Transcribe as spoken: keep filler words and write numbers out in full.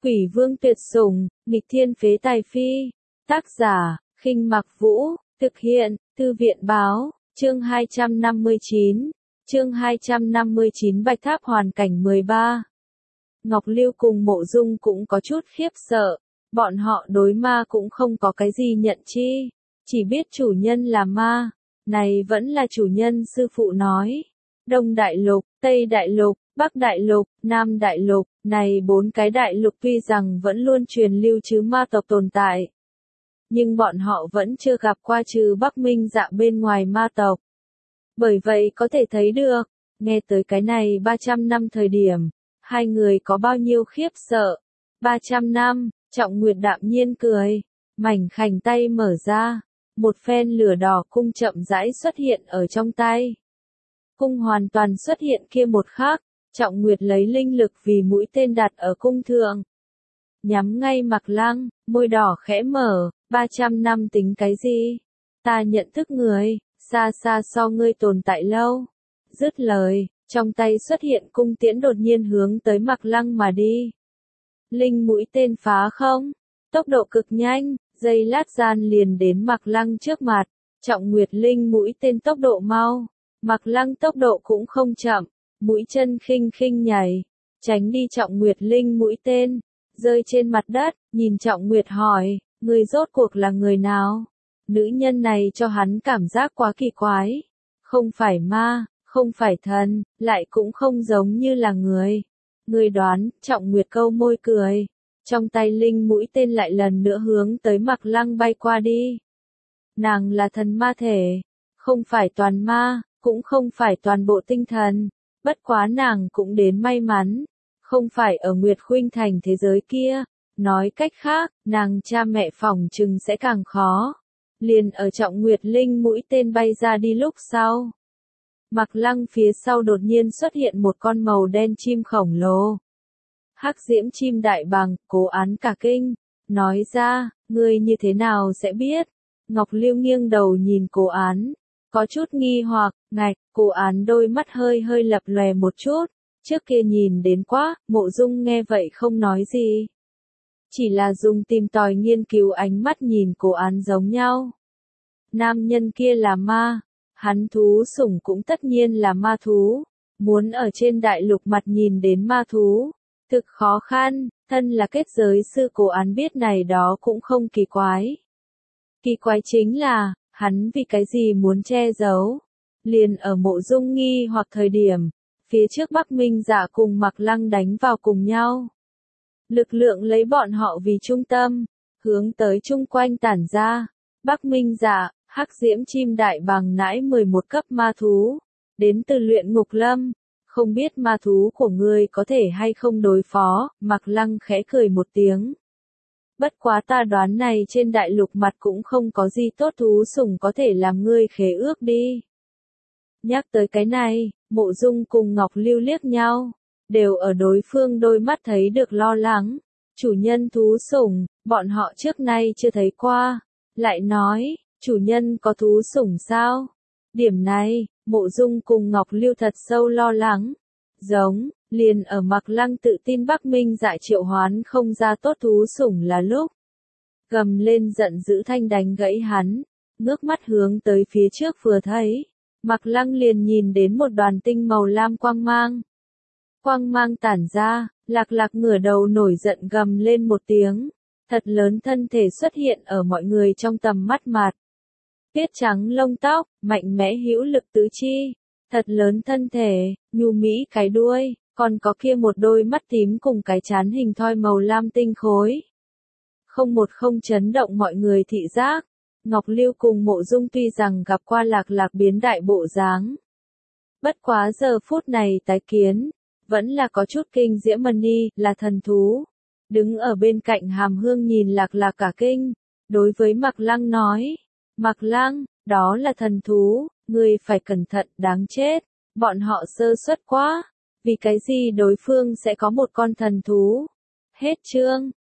Quỷ vương tuyệt sủng, nghịch thiên phế tài phi. Tác giả, Khinh Mặc Vũ, thực hiện, Thư viện báo, chương hai trăm năm mươi chín. Chương hai trăm năm mươi chín Bạch Tháp hoàn cảnh mười ba. Ngọc Lưu cùng Mộ Dung cũng có chút khiếp sợ, bọn họ đối ma cũng không có cái gì nhận chi, chỉ biết chủ nhân là ma, này vẫn là chủ nhân sư phụ nói. Đông Đại Lục, Tây Đại Lục, Bắc Đại Lục, Nam Đại Lục, này bốn cái đại lục tuy rằng vẫn luôn truyền lưu chứ ma tộc tồn tại. Nhưng bọn họ vẫn chưa gặp qua trừ Bắc Minh Dạ bên ngoài ma tộc. Bởi vậy có thể thấy được, nghe tới cái này ba trăm năm thời điểm, hai người có bao nhiêu khiếp sợ. ba trăm năm, Trọng Nguyệt đạm nhiên cười, mảnh khảnh tay mở ra, một phen lửa đỏ cung chậm rãi xuất hiện ở trong tay. Cung hoàn toàn xuất hiện kia một khắc, Trọng Nguyệt lấy linh lực vì mũi tên đặt ở cung thượng. Nhắm ngay Mạc Lăng, môi đỏ khẽ mở, ba trăm năm tính cái gì? Ta nhận thức người, xa xa so ngươi tồn tại lâu. Dứt lời, trong tay xuất hiện cung tiễn đột nhiên hướng tới Mạc Lăng mà đi. Linh mũi tên phá không? Tốc độ cực nhanh, giây lát gian liền đến Mạc Lăng trước mặt. Trọng Nguyệt linh mũi tên tốc độ mau, Mạc Lăng tốc độ cũng không chậm, mũi chân khinh khinh nhảy, tránh đi Trọng Nguyệt linh mũi tên, rơi trên mặt đất, nhìn Trọng Nguyệt hỏi, người rốt cuộc là người nào? Nữ nhân này cho hắn cảm giác quá kỳ quái, không phải ma, không phải thần, lại cũng không giống như là người. Người đoán, Trọng Nguyệt câu môi cười, trong tay linh mũi tên lại lần nữa hướng tới Mạc Lăng bay qua đi. Nàng là thần ma thể, không phải toàn ma, cũng không phải toàn bộ tinh thần, bất quá nàng cũng đến may mắn, không phải ở Nguyệt Khuynh Thành thế giới kia, nói cách khác, nàng cha mẹ phỏng chừng sẽ càng khó. Liền ở Trọng Nguyệt linh mũi tên bay ra đi lúc sau. Mạc Lăng phía sau đột nhiên xuất hiện một con màu đen chim khổng lồ. Hắc diễm chim đại bàng, Cố Án cả kinh, nói ra, ngươi như thế nào sẽ biết? Ngọc Lưu nghiêng đầu nhìn Cố Án, có chút nghi hoặc, ngạch, Cố Án đôi mắt hơi hơi lập lòe một chút, trước kia nhìn đến quá, Mộ Dung nghe vậy không nói gì. Chỉ là dùng tìm tòi nghiên cứu ánh mắt nhìn Cố Án giống nhau. Nam nhân kia là ma, hắn thú sủng cũng tất nhiên là ma thú, muốn ở trên đại lục mặt nhìn đến ma thú, thực khó khăn, thân là kết giới sư Cố Án biết này đó cũng không kỳ quái. Kỳ quái chính là, hắn vì cái gì muốn che giấu, liền ở Mộ Dung nghi hoặc thời điểm, phía trước Bắc Minh Dạ cùng Mạc Lăng đánh vào cùng nhau. Lực lượng lấy bọn họ vì trung tâm, hướng tới chung quanh tản ra. Bắc Minh Dạ, Hắc diễm chim đại bàng nãi mười một cấp ma thú, đến từ Luyện Ngục Lâm, không biết ma thú của ngươi có thể hay không đối phó. Mạc Lăng khẽ cười một tiếng. Bất quá ta đoán này trên đại lục mặt cũng không có gì tốt thú sủng có thể làm ngươi khế ước đi. Nhắc tới cái này, Mộ Dung cùng Ngọc Lưu liếc nhau, đều ở đối phương đôi mắt thấy được lo lắng. Chủ nhân thú sủng, bọn họ trước nay chưa thấy qua. Lại nói, chủ nhân có thú sủng sao? Điểm này, Mộ Dung cùng Ngọc Lưu thật sâu lo lắng. Giống, liền ở Mạc Lăng tự tin Bắc Minh Dạ triệu hoán không ra tốt thú sủng là lúc. Gầm lên giận dữ thanh đánh gãy hắn, ngước mắt hướng tới phía trước vừa thấy. Mạc Lăng liền nhìn đến một đoàn tinh màu lam quang mang. Quang mang tản ra, Lạc Lạc ngửa đầu nổi giận gầm lên một tiếng. Thật lớn thân thể xuất hiện ở mọi người trong tầm mắt mặt. Tuyết trắng lông tóc, mạnh mẽ hữu lực tứ chi. Thật lớn thân thể, nhu mỹ cái đuôi, còn có kia một đôi mắt tím cùng cái trán hình thoi màu lam tinh khối. Không một không chấn động mọi người thị giác. Ngọc Lưu cùng Mộ Dung tuy rằng gặp qua Lạc Lạc biến đại bộ dáng. Bất quá giờ phút này tái kiến, vẫn là có chút kinh diễm mani, là thần thú. Đứng ở bên cạnh Hàm Hương nhìn Lạc Lạc cả kinh, đối với Mạc Lăng nói, Mạc Lăng, đó là thần thú, ngươi phải cẩn thận, đáng chết, bọn họ sơ suất quá, vì cái gì đối phương sẽ có một con thần thú. Hết chương.